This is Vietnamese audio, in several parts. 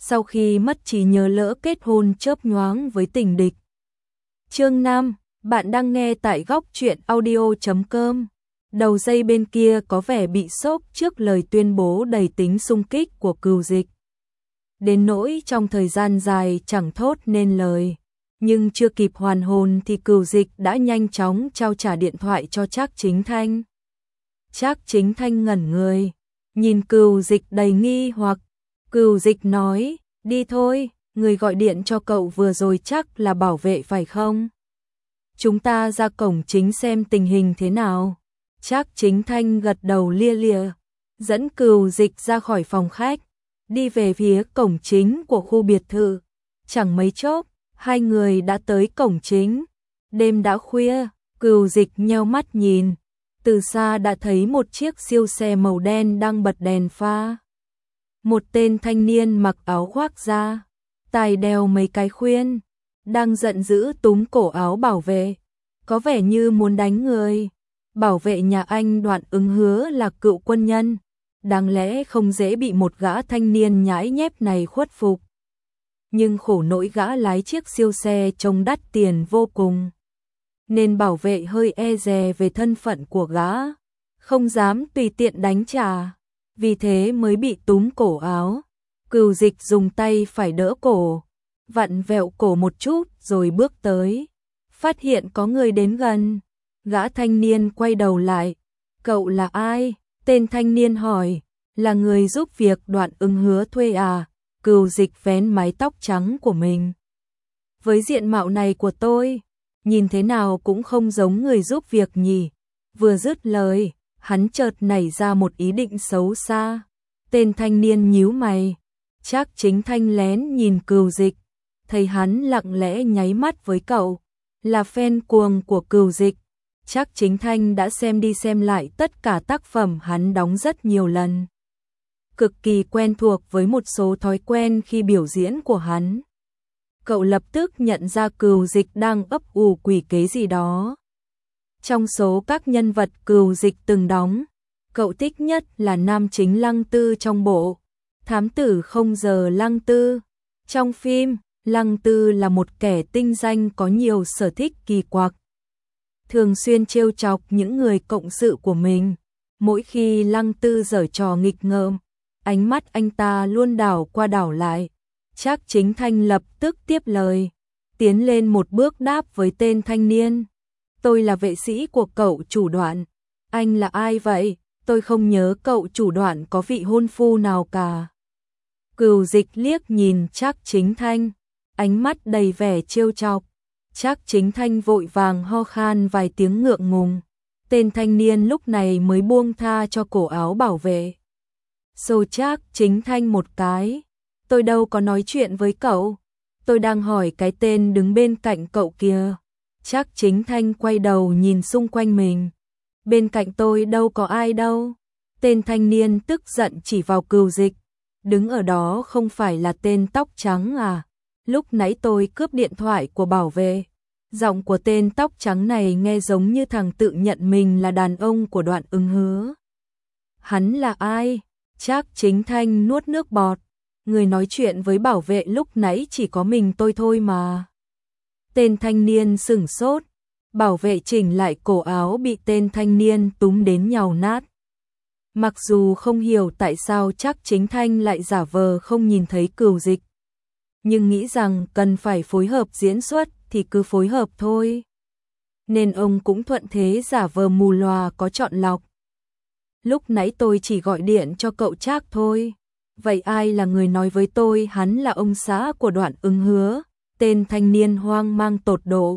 sau khi mất trí nhớ lỡ kết hôn chớp nhoáng với tình địch. Chương 5, bạn đang nghe tại góc truyện audio.com. Đầu dây bên kia có vẻ bị sốc trước lời tuyên bố đầy tính xung kích của Cừu Dịch. Đến nỗi trong thời gian dài chẳng thốt nên lời, nhưng chưa kịp hoàn hồn thì Cừu Dịch đã nhanh chóng trao trả điện thoại cho Trác Chính Thanh. Trác Chính Thanh ngẩn người, nhìn Cừu Dịch đầy nghi hoặc. Cừu Dịch nói, đi thôi, người gọi điện cho cậu vừa rồi chắc là bảo vệ phải không? Chúng ta ra cổng chính xem tình hình thế nào. Trác Chính Thanh gật đầu lia lịa, dẫn Cừu Dịch ra khỏi phòng khách, đi về phía cổng chính của khu biệt thự. Chẳng mấy chốc, hai người đã tới cổng chính. Đêm đã khuya, Cừu Dịch nheo mắt nhìn, từ xa đã thấy một chiếc siêu xe màu đen đang bật đèn pha. Một tên thanh niên mặc áo khoác da, tai đeo mấy cái khuyên, đang giận dữ túm cổ áo bảo vệ, có vẻ như muốn đánh người. Bảo vệ nhà anh Đoạn Ứng Hứa là cựu quân nhân, đáng lẽ không dễ bị một gã thanh niên nhãi nhép này khuất phục. Nhưng khổ nỗi gã lái chiếc siêu xe trông đắt tiền vô cùng, nên bảo vệ hơi e dè về thân phận của gã, không dám tùy tiện đánh trả, vì thế mới bị túm cổ áo. Cừu Dịch dùng tay phải đỡ cổ, vặn vẹo cổ một chút rồi bước tới, phát hiện có người đến gần. Gã thanh niên quay đầu lại, cậu là ai? Tên thanh niên hỏi, là người giúp việc Đoạn Ứng Hứa thuê à? Cừu Dịch vén mái tóc trắng của mình. Với diện mạo này của tôi, nhìn thế nào cũng không giống người giúp việc nhỉ. Vừa dứt lời, hắn chợt nảy ra một ý định xấu xa. Tên thanh niên nhíu mày, Trác Chính Thanh lén nhìn Cừu Dịch, thấy hắn lặng lẽ nháy mắt với cậu, là fan cuồng của Cừu Dịch. Trác Chính Thanh đã xem đi xem lại tất cả tác phẩm hắn đóng rất nhiều lần, cực kỳ quen thuộc với một số thói quen khi biểu diễn của hắn. Cậu lập tức nhận ra Cừu Dịch đang ấp ủ quỷ kế gì đó. Trong số các nhân vật Cừu Dịch từng đóng, cậu thích nhất là nam chính Lăng Tư trong bộ Thám Tử Không Giờ Lăng Tư. Trong phim, Lăng Tư là một kẻ tinh danh có nhiều sở thích kỳ quặc, thường xuyên trêu chọc những người cộng sự của mình. Mỗi khi Lăng Tư giở trò nghịch ngợm, ánh mắt anh ta luôn đảo qua đảo lại. Trác Chính Thanh lập tức tiếp lời, tiến lên một bước đáp với tên thanh niên. Tôi là vệ sĩ của cậu chủ Đoạn. Anh là ai vậy? Tôi không nhớ cậu chủ Đoạn có vị hôn phu nào cả. Cừu Dịch liếc nhìn Trác Chính Thanh, ánh mắt đầy vẻ trêu chọc. Trác Chính Thanh vội vàng ho khan vài tiếng ngượng ngùng. Tên thanh niên lúc này mới buông tha cho cổ áo bảo vệ. Xô Trác Chính Thanh một cái. Tôi đâu có nói chuyện với cậu. Tôi đang hỏi cái tên đứng bên cạnh cậu kia. Trác Chính Thanh quay đầu nhìn xung quanh mình. Bên cạnh tôi đâu có ai đâu. Tên thanh niên tức giận chỉ vào Cừu Dịch. Đứng ở đó không phải là tên tóc trắng à? Lúc nãy tôi cướp điện thoại của bảo vệ. Giọng của tên tóc trắng này nghe giống như thằng tự nhận mình là đàn ông của Đoạn Ứng Hứa. Hắn là ai? Trác Chính Thanh nuốt nước bọt. Người nói chuyện với bảo vệ lúc nãy chỉ có mình tôi thôi mà. Tên thanh niên sửng sốt. Bảo vệ chỉnh lại cổ áo bị tên thanh niên túm đến nhàu nát. Mặc dù không hiểu tại sao Trác Chính Thanh lại giả vờ không nhìn thấy Cừu Dịch, nhưng nghĩ rằng cần phải phối hợp diễn xuất thì cứ phối hợp thôi, nên ông cũng thuận thế giả vờ mù lòa có chọn lọc. Lúc nãy tôi chỉ gọi điện cho cậu Trác thôi. Vậy ai là người nói với tôi hắn là ông xã của Đoạn Ứng Hứa? Tên thanh niên hoang mang tột độ.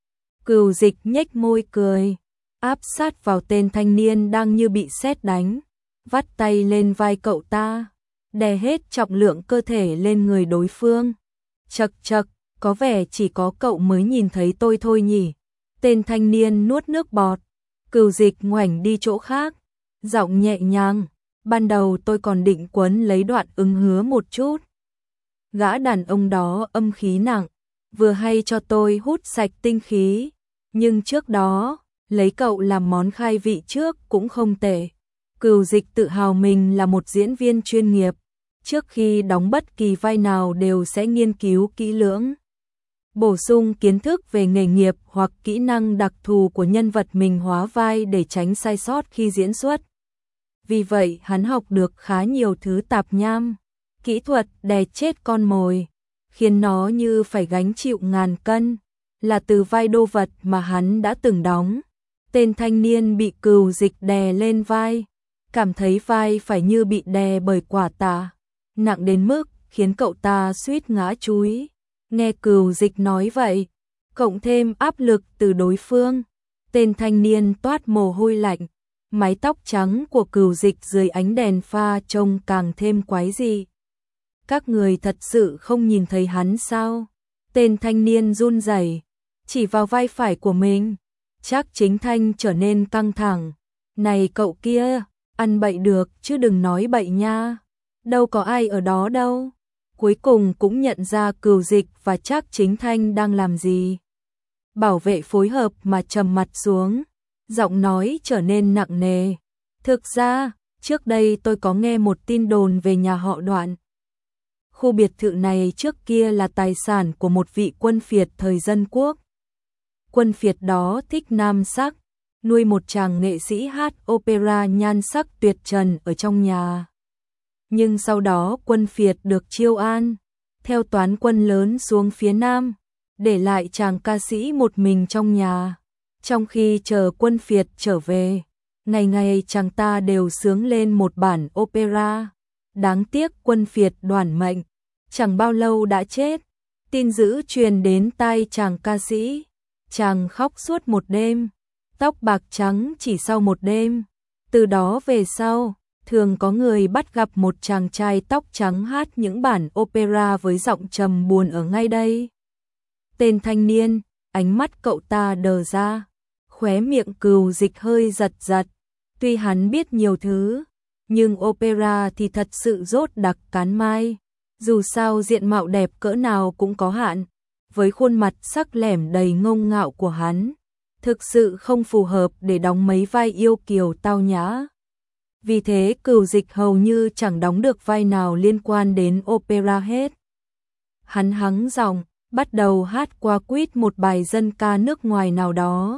Cừu Dịch nhếch môi cười, áp sát vào tên thanh niên đang như bị sét đánh, vắt tay lên vai cậu ta, đè hết trọng lượng cơ thể lên người đối phương. Chậc chậc, có vẻ chỉ có cậu mới nhìn thấy tôi thôi nhỉ. Tên thanh niên nuốt nước bọt. Cừu Dịch ngoảnh đi chỗ khác, giọng nhẹ nhàng, ban đầu tôi còn định quấn lấy Đoạn Ứng Hứa một chút. Gã đàn ông đó âm khí nặng, vừa hay cho tôi hút sạch tinh khí, nhưng trước đó, lấy cậu làm món khai vị trước cũng không tệ. Cừu Dịch tự hào mình là một diễn viên chuyên nghiệp, trước khi đóng bất kỳ vai nào đều sẽ nghiên cứu kỹ lưỡng, bổ sung kiến thức về nghề nghiệp hoặc kỹ năng đặc thù của nhân vật mình hóa vai để tránh sai sót khi diễn xuất. Vì vậy, hắn học được khá nhiều thứ tạp nham, kỹ thuật đè chết con mồi, khiến nó như phải gánh chịu ngàn cân, là từ vai đô vật mà hắn đã từng đóng. Tên thanh niên bị Cừu Dịch đè lên vai, cảm thấy vai phải như bị đè bởi quả tạ, nặng đến mức khiến cậu ta suýt ngã chúi. Nghe Cừu Dịch nói vậy, cộng thêm áp lực từ đối phương, tên thanh niên toát mồ hôi lạnh, mái tóc trắng của Cừu Dịch dưới ánh đèn pha trông càng thêm quái dị. Các người thật sự không nhìn thấy hắn sao? Tên thanh niên run rẩy, chỉ vào vai phải của mình. Trác Chính Thanh trở nên căng thẳng. Này cậu kia, ăn bậy được chứ đừng nói bậy nha. Đâu có ai ở đó đâu. Cuối cùng cũng nhận ra Cừu Dịch và Trác Chính Thanh đang làm gì. Bảo vệ phối hợp mà trầm mặt xuống, giọng nói trở nên nặng nề. Thực ra, trước đây tôi có nghe một tin đồn về nhà họ Đoạn. Khu biệt thự này trước kia là tài sản của một vị quân phiệt thời Dân Quốc. Quân phiệt đó thích nam sắc, nuôi một chàng nghệ sĩ hát opera nhan sắc tuyệt trần ở trong nhà. Nhưng sau đó quân phiệt được chiêu an, theo toán quân lớn xuống phía Nam, để lại chàng ca sĩ một mình trong nhà. Trong khi chờ quân phiệt trở về, ngày ngày chàng ta đều sướng lên một bản opera. Đáng tiếc quân phiệt đoản mệnh, chẳng bao lâu đã chết. Tin dữ truyền đến tai chàng ca sĩ, chàng khóc suốt một đêm, tóc bạc trắng chỉ sau một đêm. Từ đó về sau, thường có người bắt gặp một chàng trai tóc trắng hát những bản opera với giọng trầm buồn ở ngay đây. Tên thanh niên, ánh mắt cậu ta đờ ra, khóe miệng Cừu Dịch hơi giật giật. Tuy hắn biết nhiều thứ, nhưng opera thì thật sự rốt đặc cán mai. Dù sao diện mạo đẹp cỡ nào cũng có hạn, với khuôn mặt sắc lẻm đầy ngông ngạo của hắn, thực sự không phù hợp để đóng mấy vai yêu kiều tao nhã. Vì thế Cừu Dịch hầu như chẳng đóng được vai nào liên quan đến opera hết. Hắn hắng giọng, bắt đầu hát qua quýt một bài dân ca nước ngoài nào đó.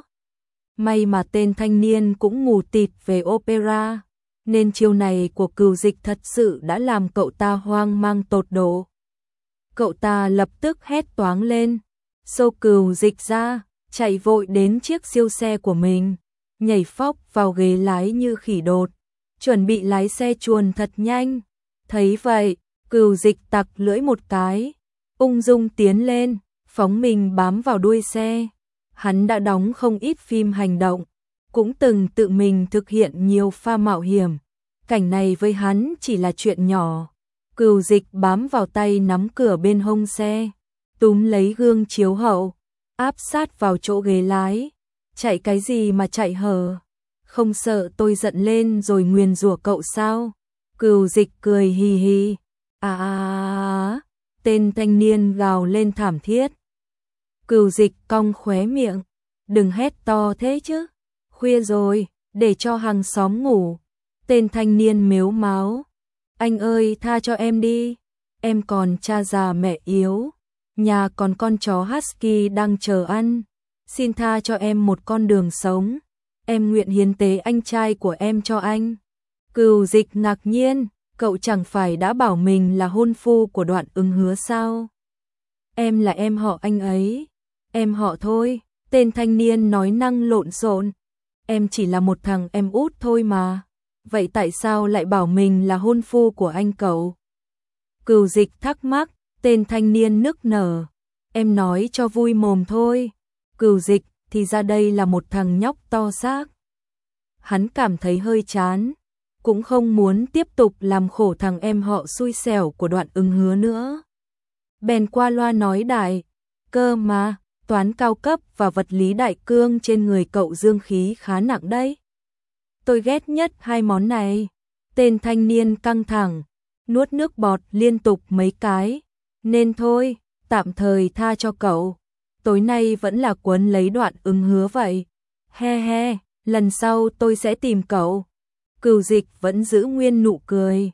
May mà tên thanh niên cũng mù tịt về opera, nên chiêu này của Cừu Dịch thật sự đã làm cậu ta hoang mang tột độ. Cậu ta lập tức hét toáng lên, xô Cừu Dịch ra, chạy vội đến chiếc siêu xe của mình, nhảy phóc vào ghế lái như khỉ đột, chuẩn bị lái xe chuồn thật nhanh. Thấy vậy, Cừu Dịch tặc lưỡi một cái, ung dung tiến lên, phóng mình bám vào đuôi xe. Hắn đã đóng không ít phim hành động, cũng từng tự mình thực hiện nhiều pha mạo hiểm. Cảnh này với hắn chỉ là chuyện nhỏ. Cừu Dịch bám vào tay nắm cửa bên hông xe, túm lấy gương chiếu hậu, áp sát vào chỗ ghế lái. Chạy cái gì mà chạy hờ? Không sợ tôi giận lên rồi nguyền rủa cậu sao? Cừu Dịch cười hì hì. Tên thanh niên gào lên thảm thiết. Cừu Dịch cong khóe miệng. Đừng hét to thế chứ. Khuya rồi, để cho hàng xóm ngủ. Tên thanh niên mếu máo. Anh ơi tha cho em đi. Em còn cha già mẹ yếu. Nhà còn con chó husky đang chờ ăn. Xin tha cho em một con đường sống. Em nguyện hiến tế anh trai của em cho anh. Cừu Dịch ngạc nhiên. Cậu chẳng phải đã bảo mình là hôn phu của Đoạn Ứng Hứa sao? Em là em họ anh ấy. Em họ thôi. Tên thanh niên nói năng lộn xộn. Em chỉ là một thằng em út thôi mà. Vậy tại sao lại bảo mình là hôn phu của anh cậu? Cừu Dịch thắc mắc. Tên thanh niên nức nở. Em nói cho vui mồm thôi. Cừu Dịch, thì ra đây là một thằng nhóc to xác. Hắn cảm thấy hơi chán, cũng không muốn tiếp tục làm khổ thằng em họ xui xẻo của Đoạn Ứng Hứa nữa. Bèn qua loa nói đại, cơ mà, toán cao cấp và vật lý đại cương trên người cậu dương khí khá nặng đấy. Tôi ghét nhất hai món này. Tên thanh niên căng thẳng, nuốt nước bọt liên tục mấy cái. Nên thôi, tạm thời tha cho cậu. Tối nay vẫn là quấn lấy Đoạn Ứng Hứa vậy. He he, lần sau tôi sẽ tìm cậu. Cừu Dịch vẫn giữ nguyên nụ cười.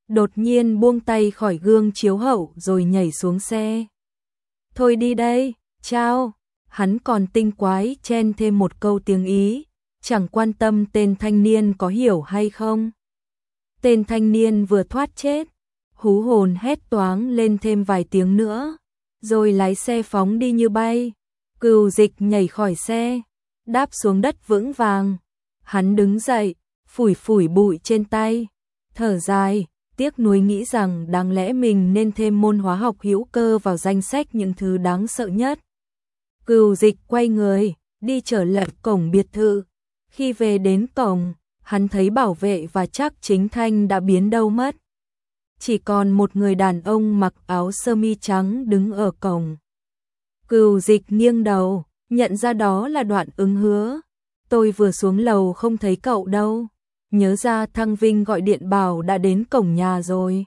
đột nhiên buông tay khỏi gương chiếu hậu rồi nhảy xuống xe. Thôi đi đây, chao. Hắn còn tinh quái chen thêm một câu tiếng Ý, chẳng quan tâm tên thanh niên có hiểu hay không. Tên thanh niên vừa thoát chết, hú hồn hét toáng lên thêm vài tiếng nữa, rồi lái xe phóng đi như bay. Cừu Dịch nhảy khỏi xe, đáp xuống đất vững vàng. Hắn đứng dậy, phủi phủi bụi trên tay, thở dài, tiếc nuối nghĩ rằng đáng lẽ mình nên thêm môn hóa học hữu cơ vào danh sách những thứ đáng sợ nhất. Cừu Dịch quay người, đi trở lại cổng biệt thự. Khi về đến cổng, hắn thấy bảo vệ và Trác Chính Thanh đã biến đâu mất. Chỉ còn một người đàn ông mặc áo sơ mi trắng đứng ở cổng. Cừu Dịch nghiêng đầu, nhận ra đó là Đoạn Ứng Hứa. Tôi vừa xuống lầu không thấy cậu đâu. Nhớ ra Thăng Vinh gọi điện bảo đã đến cổng nhà rồi,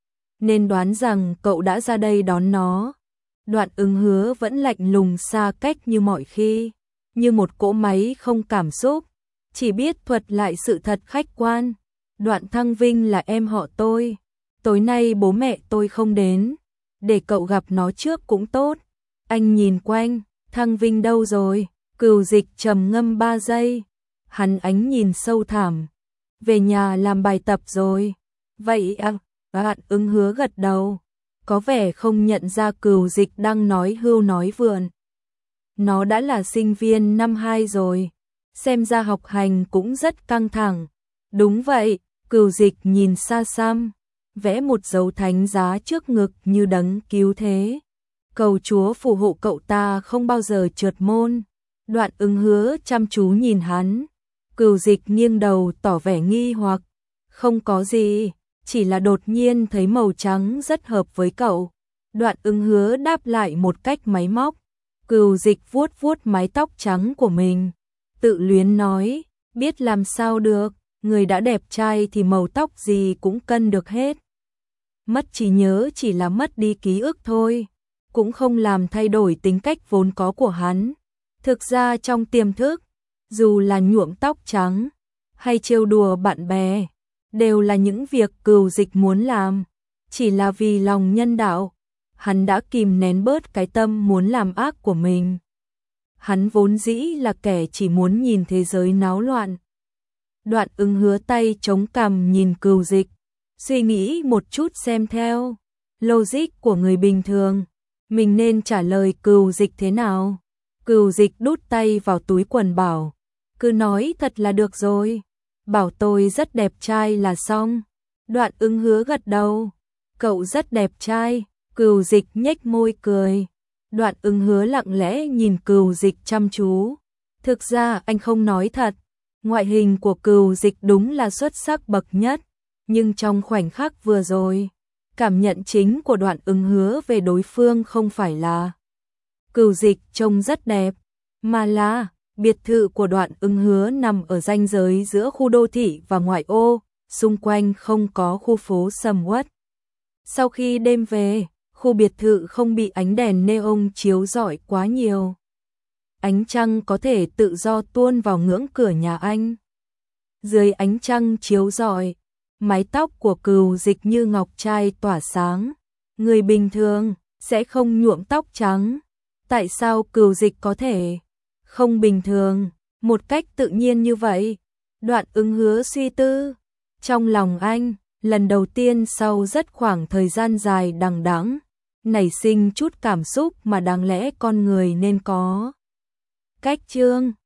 nên đoán rằng cậu đã ra đây đón nó. Đoạn Ứng Hứa vẫn lạnh lùng xa cách như mọi khi, như một cỗ máy không cảm xúc, chỉ biết thuật lại sự thật khách quan. Đoạn Thăng Vinh là em họ tôi. Tối nay bố mẹ tôi không đến, để cậu gặp nó trước cũng tốt. Anh nhìn quanh, Thăng Vinh đâu rồi? Cừu Dịch trầm ngâm 3 giây. Hắn ánh nhìn sâu thẳm. Về nhà làm bài tập rồi. Vậy à? Đoạn Ứng Hứa gật đầu, có vẻ không nhận ra Cừu Dịch đang nói hưu nói vượn. Nó đã là sinh viên năm 2 rồi, xem ra học hành cũng rất căng thẳng. Đúng vậy, Cừu Dịch nhìn xa xăm, vẽ một dấu thánh giá trước ngực như đấng cứu thế. Cầu Chúa phù hộ cậu ta không bao giờ trượt môn. Đoạn Ứng Hứa chăm chú nhìn hắn. Cừu Dịch nghiêng đầu tỏ vẻ nghi hoặc. Không có gì, chỉ là đột nhiên thấy màu trắng rất hợp với cậu. Đoạn Ứng Hứa đáp lại một cách máy móc. Cừu Dịch vuốt vuốt mái tóc trắng của mình, tự luyến nói, biết làm sao được, người đã đẹp trai thì màu tóc gì cũng cân được hết. Mất trí nhớ chỉ là mất đi ký ức thôi, cũng không làm thay đổi tính cách vốn có của hắn. Thực ra trong tiềm thức, dù là nhuộm tóc trắng hay trêu đùa bạn bè, đều là những việc Cừu Dịch muốn làm, chỉ là vì lòng nhân đạo, hắn đã kìm nén bớt cái tâm muốn làm ác của mình. Hắn vốn dĩ là kẻ chỉ muốn nhìn thế giới náo loạn. Đoạn Ứng Hứa tay chống cằm nhìn Cừu Dịch, suy nghĩ một chút xem theo logic của người bình thường, mình nên trả lời Cừu Dịch thế nào. Cừu Dịch đút tay vào túi quần bảo, cứ nói thật là được rồi, bảo tôi rất đẹp trai là xong. Đoạn Ứng Hứa gật đầu, cậu rất đẹp trai. Cừu Dịch nhếch môi cười. Đoạn Ứng Hứa lặng lẽ nhìn Cừu Dịch chăm chú. Thực ra anh không nói thật, ngoại hình của Cừu Dịch đúng là xuất sắc bậc nhất, nhưng trong khoảnh khắc vừa rồi, cảm nhận chính của Đoạn Ứng Hứa về đối phương không phải là Cừu Dịch trông rất đẹp, mà là biệt thự của Đoạn Ứng Hứa nằm ở ranh giới giữa khu đô thị và ngoại ô, xung quanh không có khu phố sầm uất. Sau khi đêm về, khu biệt thự không bị ánh đèn neon chiếu rọi quá nhiều. Ánh trăng có thể tự do tuôn vào ngưỡng cửa nhà anh. Dưới ánh trăng chiếu rọi, mái tóc của Cừu Dịch như ngọc trai tỏa sáng. Người bình thường sẽ không nhuộm tóc trắng. Tại sao Cừu Dịch có thể không bình thường, một cách tự nhiên như vậy? Đoạn Ứng Hứa suy tư. Trong lòng anh, lần đầu tiên sau rất khoảng thời gian dài đằng đẵng, nảy sinh chút cảm xúc mà đáng lẽ con người nên có. Cách chương